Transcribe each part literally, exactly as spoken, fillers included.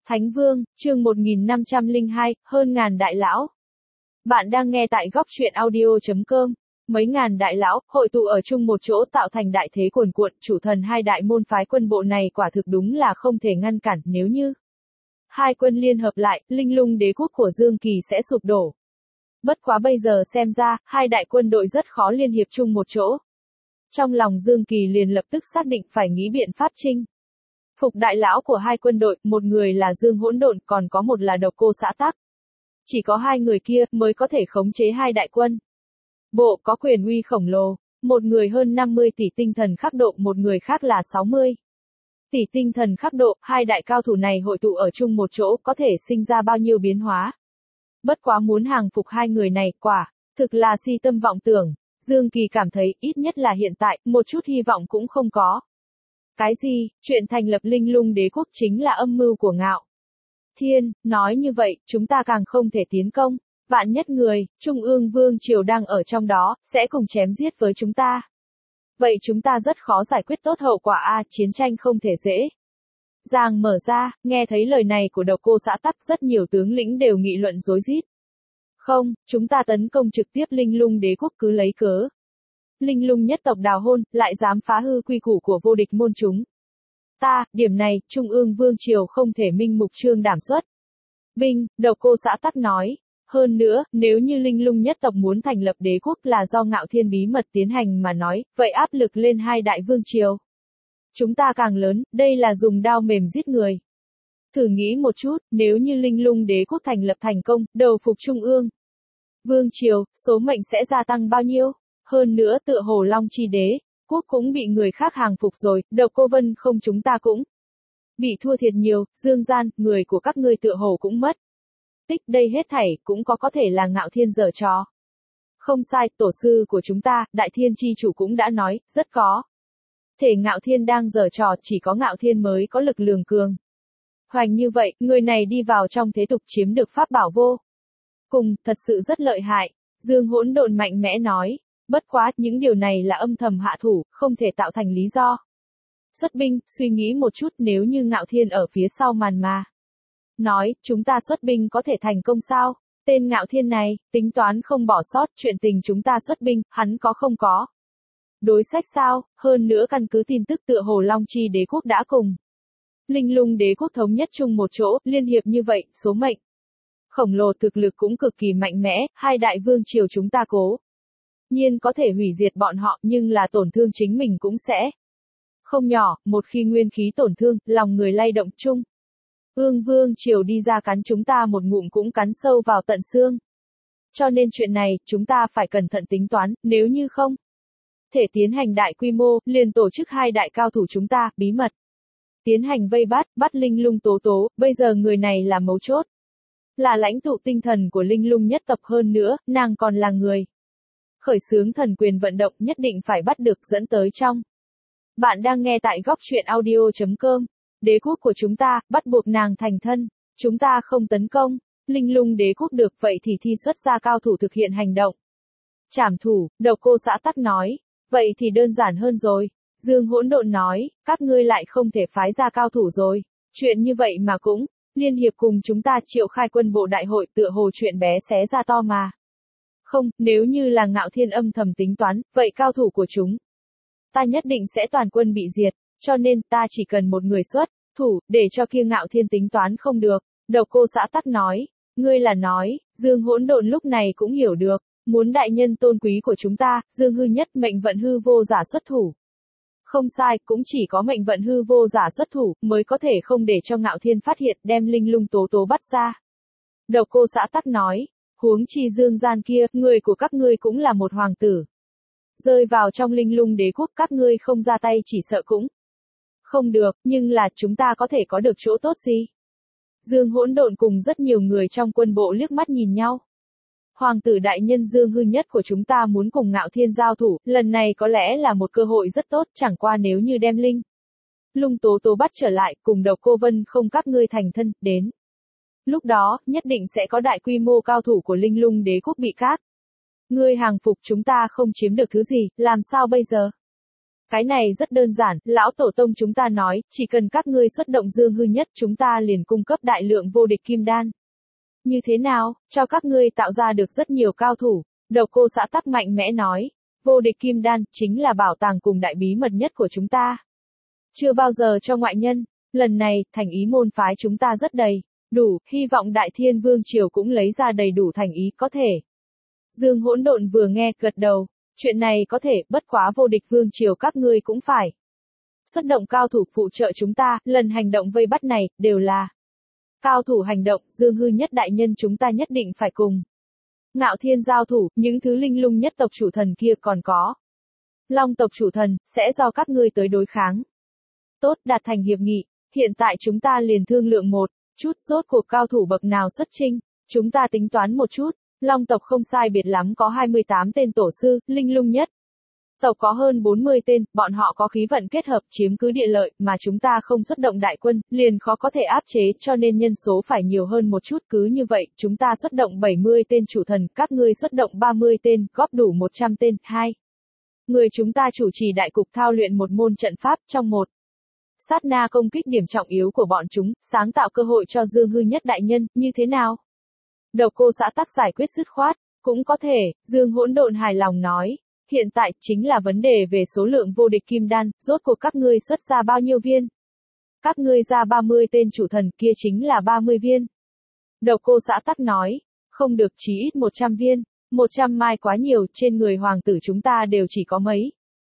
Thánh Vương, chương một nghìn năm trăm lẻ hai, hơn ngàn đại lão. Bạn đang nghe tại góc truyện audio chấm com. Mấy ngàn đại lão, hội tụ ở chung một chỗ tạo thành đại thế cuồn cuộn, chủ thần hai đại môn phái quân bộ này quả thực đúng là không thể ngăn cản, nếu như hai quân liên hợp lại, linh lung đế quốc của Dương Kỳ sẽ sụp đổ. Bất quá bây giờ xem ra, hai đại quân đội rất khó liên hiệp chung một chỗ. Trong lòng Dương Kỳ liền lập tức xác định phải nghĩ biện pháp chinh phục đại lão của hai quân đội, một người là Dương Hỗn Độn, còn có một là Độc Cô Xã Tắc. Chỉ có hai người kia mới có thể khống chế hai đại quân. Bộ có quyền uy khổng lồ, một người hơn năm mươi tỷ tinh thần khắc độ, một người khác là sáu mươi tỷ tinh thần khắc độ, hai đại cao thủ này hội tụ ở chung một chỗ có thể sinh ra bao nhiêu biến hóa. Bất quá muốn hàng phục hai người này, quả thực là si tâm vọng tưởng. Dương Kỳ cảm thấy ít nhất là hiện tại, một chút hy vọng cũng không có. Cái gì, chuyện thành lập linh lung đế quốc chính là âm mưu của Ngạo Thiên, nói như vậy, chúng ta càng không thể tiến công, vạn nhất người, Trung ương Vương Triều đang ở trong đó, sẽ cùng chém giết với chúng ta. Vậy chúng ta rất khó giải quyết tốt hậu quả a, chiến tranh không thể dễ dàng mở ra. Nghe thấy lời này của Độc Cô Xã Tắc, rất nhiều tướng lĩnh đều nghị luận rối rít. Không, chúng ta tấn công trực tiếp linh lung đế quốc cứ lấy cớ linh lung nhất tộc đào hôn, lại dám phá hư quy củ của vô địch môn chúng ta, điểm này, Trung ương Vương Triều không thể minh mục trương đảm xuất binh. Độc Cô Xã Tắc nói. Hơn nữa, nếu như linh lung nhất tộc muốn thành lập đế quốc là do Ngạo Thiên bí mật tiến hành mà nói, vậy áp lực lên hai đại vương triều chúng ta càng lớn, đây là dùng đao mềm giết người. Thử nghĩ một chút, nếu như linh lung đế quốc thành lập thành công, đầu phục Trung ương Vương Triều, số mệnh sẽ gia tăng bao nhiêu? Hơn nữa tựa hồ Long Chi đế quốc cũng bị người khác hàng phục rồi, Độc Cô Vân không chúng ta cũng bị thua thiệt nhiều, Dương Gian, người của các ngươi tựa hồ cũng mất tích, đây hết thảy cũng có có thể là Ngạo Thiên giở trò. Không sai, tổ sư của chúng ta, Đại Thiên chi chủ cũng đã nói, rất có thể Ngạo Thiên đang giở trò, chỉ có Ngạo Thiên mới có lực lường cường hoành như vậy, người này đi vào trong thế tục chiếm được pháp bảo vô cùng, thật sự rất lợi hại. Dương Hỗn Độn mạnh mẽ nói. Bất quá, những điều này là âm thầm hạ thủ, không thể tạo thành lý do xuất binh. Suy nghĩ một chút, nếu như Ngạo Thiên ở phía sau màn mà nói, chúng ta xuất binh có thể thành công sao? Tên Ngạo Thiên này, tính toán không bỏ sót chuyện tình chúng ta xuất binh, hắn có không có đối sách sao? Hơn nữa căn cứ tin tức tựa hồ Long Chi đế quốc đã cùng linh lung đế quốc thống nhất chung một chỗ, liên hiệp như vậy, số mệnh khổng lồ, thực lực cũng cực kỳ mạnh mẽ, hai đại vương triều chúng ta cố nhiên có thể hủy diệt bọn họ, nhưng là tổn thương chính mình cũng sẽ không nhỏ. Một khi nguyên khí tổn thương, lòng người lay động chung ương Vương Triều đi ra cắn chúng ta một ngụm cũng cắn sâu vào tận xương. Cho nên chuyện này, chúng ta phải cẩn thận tính toán, nếu như không thể tiến hành đại quy mô, liền tổ chức hai đại cao thủ chúng ta, bí mật tiến hành vây bắt, bắt linh lung tố tố, bây giờ người này là mấu chốt. Là lãnh tụ tinh thần của linh lung nhất tập, hơn nữa, nàng còn là người khởi xướng thần quyền vận động, nhất định phải bắt được dẫn tới trong. Bạn đang nghe tại góc truyện audio chấm com. Đế quốc của chúng ta, bắt buộc nàng thành thân. Chúng ta không tấn công linh lung đế quốc được, vậy thì thi xuất ra cao thủ thực hiện hành động trảm thủ. Độc Cô Xã Tắc nói. Vậy thì đơn giản hơn rồi. Dương Hỗn Độn nói. Các ngươi lại không thể phái ra cao thủ rồi. Chuyện như vậy mà cũng liên hiệp cùng chúng ta triệu khai quân bộ đại hội, tựa hồ chuyện bé xé ra to mà. Không, nếu như là Ngạo Thiên âm thầm tính toán, vậy cao thủ của chúng ta nhất định sẽ toàn quân bị diệt, cho nên ta chỉ cần một người xuất thủ, để cho kia Ngạo Thiên tính toán không được. Độc Cô Xã Tắc nói. Ngươi là nói, Dương Hỗn Độn lúc này cũng hiểu được, muốn đại nhân tôn quý của chúng ta, Dương Hư Nhất mệnh vận hư vô giả xuất thủ. Không sai, cũng chỉ có mệnh vận hư vô giả xuất thủ, mới có thể không để cho Ngạo Thiên phát hiện, đem linh lung tố tố bắt ra. Độc Cô Xã Tắc nói. Huống chi Dương Gian kia, người của các ngươi cũng là một hoàng tử. Rơi vào trong linh lung đế quốc, các ngươi không ra tay chỉ sợ cũng không được, nhưng là chúng ta có thể có được chỗ tốt gì? Dương Hỗn Độn cùng rất nhiều người trong quân bộ liếc mắt nhìn nhau. Hoàng tử đại nhân Dương Hư Nhất của chúng ta muốn cùng Ngạo Thiên giao thủ, lần này có lẽ là một cơ hội rất tốt, chẳng qua nếu như đem linh lung tố tố bắt trở lại, cùng Độc Cô Vân không các ngươi thành thân, đến lúc đó, nhất định sẽ có đại quy mô cao thủ của linh lung đế quốc bị các ngươi hàng phục, chúng ta không chiếm được thứ gì, làm sao bây giờ? Cái này rất đơn giản, lão tổ tông chúng ta nói, chỉ cần các ngươi xuất động dương hư nhất chúng ta liền cung cấp đại lượng vô địch kim đan. Như thế nào, cho các ngươi tạo ra được rất nhiều cao thủ, Độc Cô Xã Tắc mạnh mẽ nói, vô địch kim đan, chính là bảo tàng cùng đại bí mật nhất của chúng ta. Chưa bao giờ cho ngoại nhân, lần này, thành ý môn phái chúng ta rất đầy, đủ, hy vọng Đại Thiên Vương Triều cũng lấy ra đầy đủ thành ý có thể. Dương Hỗn Độn vừa nghe, gật đầu, chuyện này có thể, bất quá vô địch Vương Triều các ngươi cũng phải. Xuất động cao thủ phụ trợ chúng ta, lần hành động vây bắt này, đều là cao thủ hành động, Dương Hư nhất đại nhân chúng ta nhất định phải cùng. Ngạo Thiên giao thủ, những thứ linh lung nhất tộc chủ thần kia còn có. Long tộc chủ thần, sẽ do các ngươi tới đối kháng. Tốt, đạt thành hiệp nghị, hiện tại chúng ta liền thương lượng một chút, rốt cuộc cao thủ bậc nào xuất chinh, chúng ta tính toán một chút, Long tộc không sai biệt lắm có hai mươi tám tên tổ sư, linh lung nhất tộc có hơn bốn mươi tên, bọn họ có khí vận kết hợp chiếm cứ địa lợi, mà chúng ta không xuất động đại quân, liền khó có thể áp chế, cho nên nhân số phải nhiều hơn một chút, cứ như vậy, chúng ta xuất động bảy mươi tên chủ thần, các ngươi xuất động ba mươi tên, góp đủ một trăm tên, hai. Người chúng ta chủ trì đại cục thao luyện một môn trận pháp, trong một sát na công kích điểm trọng yếu của bọn chúng, sáng tạo cơ hội cho Dương Hư nhất đại nhân, như thế nào? Độc Cô Xã Tắc giải quyết dứt khoát, cũng có thể, Dương Hỗn Độn hài lòng nói. Hiện tại, chính là vấn đề về số lượng vô địch kim đan, rốt cuộc các ngươi xuất ra bao nhiêu viên? Các ngươi ra ba mươi tên chủ thần, kia chính là ba mươi viên. Độc Cô Xã Tắc nói, không được chí ít một trăm viên, một trăm mai quá nhiều, trên người hoàng tử chúng ta đều chỉ có mấy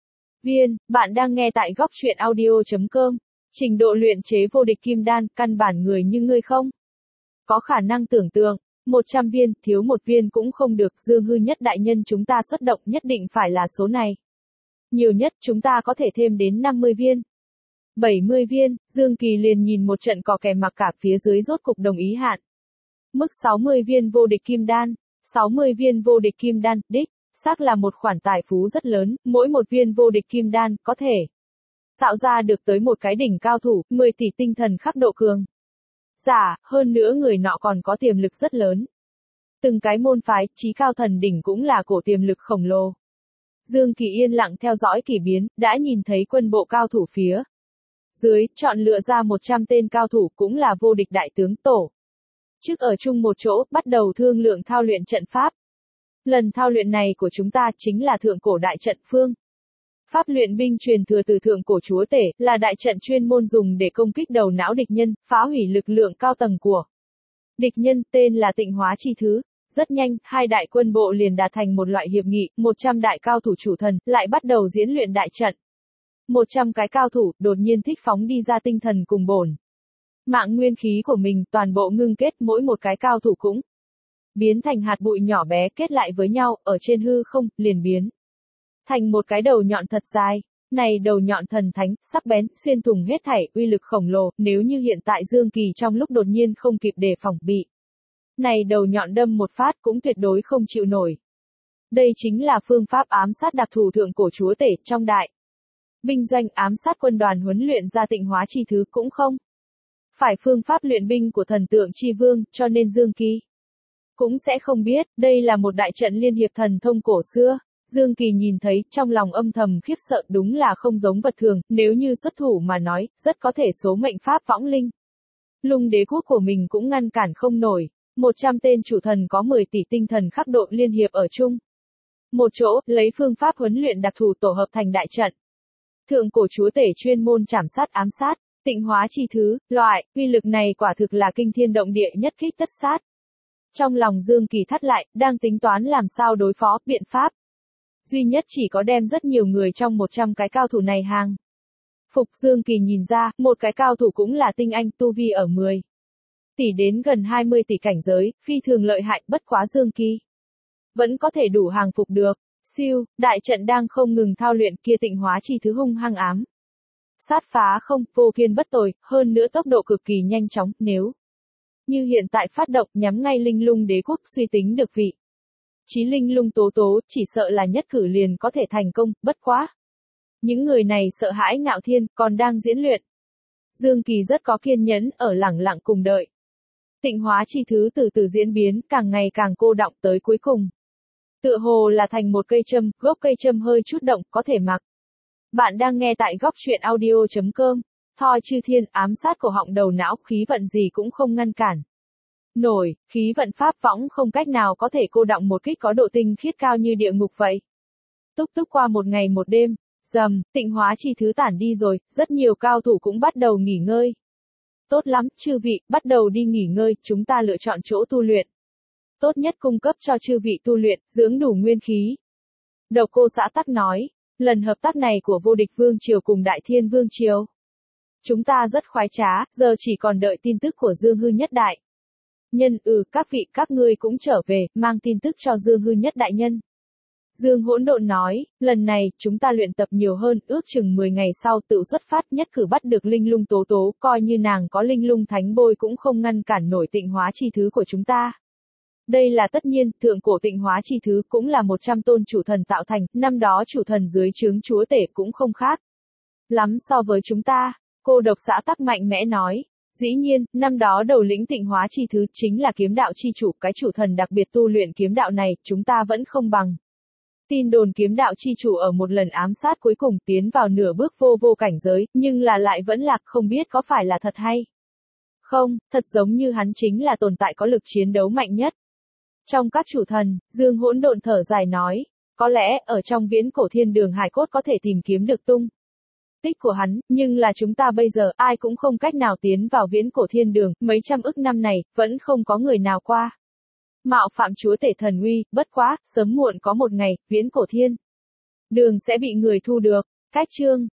viên. Bạn đang nghe tại góc truyện audio chấm com, trình độ luyện chế vô địch kim đan, căn bản người như ngươi không có khả năng tưởng tượng. một trăm viên, thiếu một viên cũng không được, Dương Hư nhất đại nhân chúng ta xuất động nhất định phải là số này. Nhiều nhất chúng ta có thể thêm đến năm mươi viên. bảy mươi viên, Dương Kỳ liền nhìn một trận cò kè mặc cả phía dưới rốt cục đồng ý hạn. Mức sáu mươi viên vô địch kim đan, sáu mươi viên vô địch kim đan, đích, xác là một khoản tài phú rất lớn, mỗi một viên vô địch kim đan, có thể tạo ra được tới một cái đỉnh cao thủ, mười tỷ tinh thần khắc độ cường. Giả, hơn nữa người nọ còn có tiềm lực rất lớn. Từng cái môn phái, chí cao thần đỉnh cũng là cổ tiềm lực khổng lồ. Dương Kỳ yên lặng theo dõi kỳ biến, đã nhìn thấy quân bộ cao thủ phía dưới, chọn lựa ra một trăm tên cao thủ cũng là vô địch đại tướng tổ. Trước ở chung một chỗ, bắt đầu thương lượng thao luyện trận pháp. Lần thao luyện này của chúng ta chính là thượng cổ đại trận phương. Pháp luyện binh truyền thừa từ thượng cổ chúa tể, là đại trận chuyên môn dùng để công kích đầu não địch nhân, phá hủy lực lượng cao tầng của địch nhân, tên là Tịnh Hóa Chi Thứ. Rất nhanh, hai đại quân bộ liền đạt thành một loại hiệp nghị, một trăm đại cao thủ chủ thần, lại bắt đầu diễn luyện đại trận. một trăm cái cao thủ, đột nhiên thích phóng đi ra tinh thần cùng bổn mạng nguyên khí của mình, toàn bộ ngưng kết, mỗi một cái cao thủ cũng biến thành hạt bụi nhỏ bé kết lại với nhau, ở trên hư không, liền biến thành một cái đầu nhọn thật dài. Này đầu nhọn thần thánh, sắc bén, xuyên thủng hết thảy, uy lực khổng lồ, nếu như hiện tại Dương Kỳ trong lúc đột nhiên không kịp đề phòng bị. Này đầu nhọn đâm một phát cũng tuyệt đối không chịu nổi. Đây chính là phương pháp ám sát đặc thù thượng cổ chúa tể, trong đại binh doanh ám sát quân đoàn huấn luyện ra Tịnh Hóa Chi Thứ cũng không phải phương pháp luyện binh của thần tượng Chi Vương, cho nên Dương Kỳ cũng sẽ không biết, đây là một đại trận liên hiệp thần thông cổ xưa. Dương Kỳ nhìn thấy, trong lòng âm thầm khiếp sợ, đúng là không giống vật thường, nếu như xuất thủ mà nói, rất có thể số mệnh pháp võng linh. Lung đế quốc của mình cũng ngăn cản không nổi, một trăm tên chủ thần có mười tỷ tinh thần khắc độ liên hiệp ở chung một chỗ, lấy phương pháp huấn luyện đặc thù tổ hợp thành đại trận. Thượng cổ chúa tể chuyên môn trảm sát ám sát, Tịnh Hóa Chi Thứ, loại, uy lực này quả thực là kinh thiên động địa, nhất kích tất sát. Trong lòng Dương Kỳ thắt lại, đang tính toán làm sao đối phó, biện pháp duy nhất chỉ có đem rất nhiều người trong một trăm cái cao thủ này hàng phục. Dương Kỳ nhìn ra, một cái cao thủ cũng là tinh anh, tu vi ở mười tỷ đến gần hai mươi tỷ cảnh giới, phi thường lợi hại, bất quá Dương Kỳ vẫn có thể đủ hàng phục được. Siêu, đại trận đang không ngừng thao luyện, kia Tịnh Hóa Chi Thứ hung hăng ám sát phá không, vô kiên bất tồi, hơn nữa tốc độ cực kỳ nhanh chóng, nếu như hiện tại phát động nhắm ngay linh lung đế quốc, suy tính được vị chí linh lung tố tố, chỉ sợ là nhất cử liền có thể thành công, bất quá. Những người này sợ hãi Ngạo Thiên, còn đang diễn luyện. Dương Kỳ rất có kiên nhẫn, ở lẳng lặng cùng đợi. Tịnh Hóa Chi Thứ từ từ diễn biến, càng ngày càng cô đọng, tới cuối cùng. Tựa hồ là thành một cây châm, gốc cây châm hơi chút động, có thể mặc Bạn đang nghe tại góc chuyện audio chấm com. Thoi chư thiên, ám sát cổ họng đầu não, khí vận gì cũng không ngăn cản nổi, khí vận pháp võng không cách nào có thể cô đọng một kích có độ tinh khiết cao như địa ngục vậy. Túc túc qua một ngày một đêm, dầm, tịnh hóa chi thứ tản đi rồi, rất nhiều cao thủ cũng bắt đầu nghỉ ngơi. Tốt lắm, chư vị, bắt đầu đi nghỉ ngơi, chúng ta lựa chọn chỗ tu luyện. Tốt nhất cung cấp cho chư vị tu luyện, dưỡng đủ nguyên khí. Độc Cô Xã Tắc nói, lần hợp tác này của vô địch vương triều cùng Đại Thiên vương triều, chúng ta rất khoái trá, giờ chỉ còn đợi tin tức của Dương Hư Nhất Đại Nhân. Ừ, các vị, các ngươi cũng trở về, mang tin tức cho Dương Hư Nhất Đại Nhân. Dương Hỗn Độn nói, lần này, chúng ta luyện tập nhiều hơn, ước chừng mười ngày sau tự xuất phát, nhất cử bắt được Linh Lung Tố Tố, coi như nàng có Linh Lung Thánh Bôi cũng không ngăn cản nổi tịnh hóa chi thứ của chúng ta. Đây là tất nhiên, thượng cổ tịnh hóa chi thứ cũng là một trăm tôn chủ thần tạo thành, năm đó chủ thần dưới trướng chúa tể cũng không khác lắm so với chúng ta. Cô Độc Xã Tắc mạnh mẽ nói, dĩ nhiên, năm đó đầu lĩnh tịnh hóa chi thứ chính là kiếm đạo chi chủ, cái chủ thần đặc biệt tu luyện kiếm đạo này, chúng ta vẫn không bằng. Tin đồn kiếm đạo chi chủ ở một lần ám sát cuối cùng tiến vào nửa bước vô vô cảnh giới, nhưng là lại vẫn lạc, không biết có phải là thật hay không, thật giống như hắn chính là tồn tại có lực chiến đấu mạnh nhất trong các chủ thần. Dương Hỗn Độn thở dài nói, có lẽ, ở trong viễn cổ thiên đường hài cốt có thể tìm kiếm được tung tích của hắn, nhưng là chúng ta bây giờ, ai cũng không cách nào tiến vào viễn cổ thiên đường, mấy trăm ức năm này, vẫn không có người nào qua mạo phạm chúa tể thần uy, bất quá, sớm muộn có một ngày, viễn cổ thiên đường sẽ bị người thu được. Cách chương